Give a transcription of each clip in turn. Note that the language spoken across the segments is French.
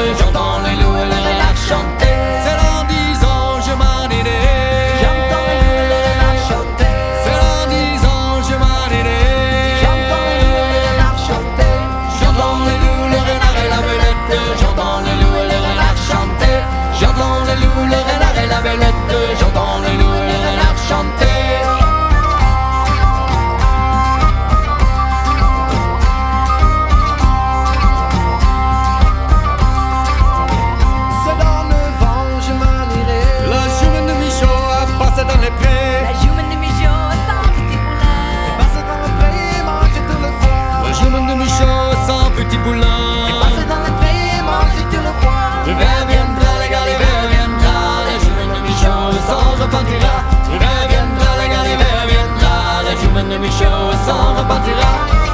j'entends les loups et les renards chanter. C'est dans 10 ans, je m'en irai. J'entends les loups et les renards chanter. C'est dans 10 ans, je m'en irai. J'entends les loups et les renards chanter. J'entends les loups, le renard et la belette. J'entends les loups et les renards chanter. J'entends les loups, le renard et la belette. J'entends les loups et les renards chanter. Dans les prés, la jument de Michaud sans petit poulain. et passe dans le pré et mange tout le foie. La jument de Michaud sans petit poulain, et passe dans le pré et mange tout le foie. L'hiver viendra, les gars, l'hiver viendra. La jument de Michaud s'en repentira. L'hiver viendra, les gars, l'hiver viendra. La jument de Michaud s'en repentira.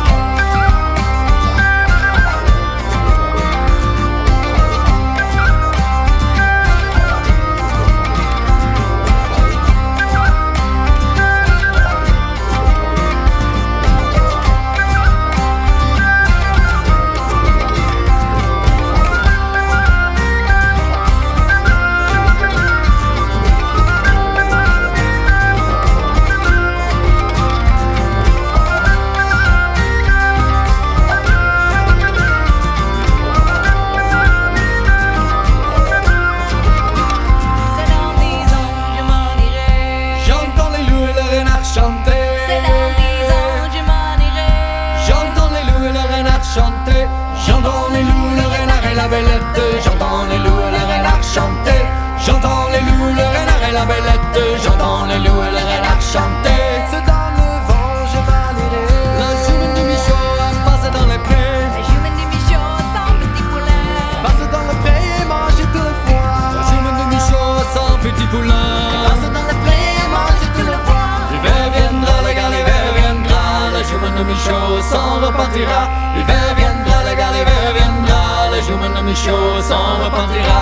J'entends les loups, le renard et la belette. J'entends les loups et le renard chanter. J'entends les loups, le renard et la belette. J'entends les loups et le renard chanter. C'est dans le vent, je m'en irai. La jument de Michaud passe dans les prés. La jument de Michaud sans petit poulain. Passe dans le pré et mange tout le foie. La jument de Michaud sans petit poulain. Passe dans le pré et mange tout le foie. L'hiver viendra, les gars, l'hiver viendra. La jument de Michaud s'en repartira. L'hiver viendra, les gars, l'hiver viendra. La jument de Michaud s'en repentira.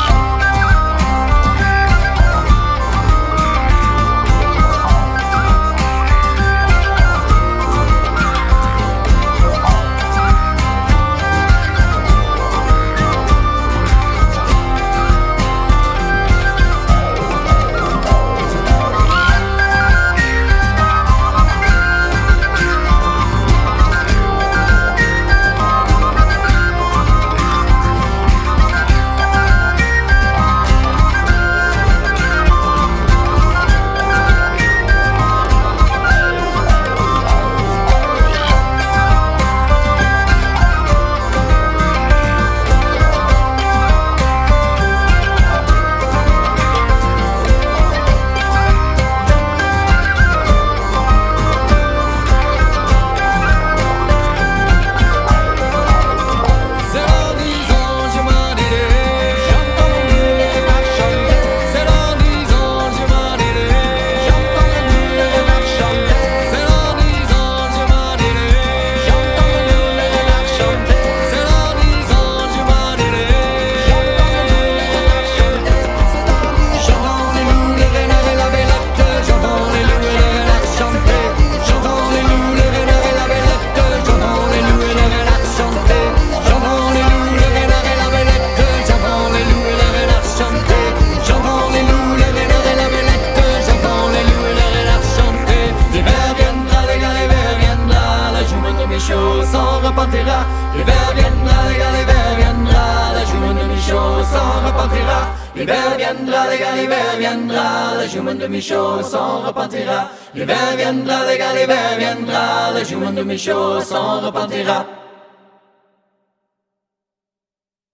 L'hiver viendra, les gars, l'hiver viendra. La jument de Michaud s'en repentira. L'hiver viendra, les gars, l'hiver viendra. La jument de Michaud s'en repentira. L'hiver viendra, les gars, l'hiver viendra. La jument de Michaud s'en repentira.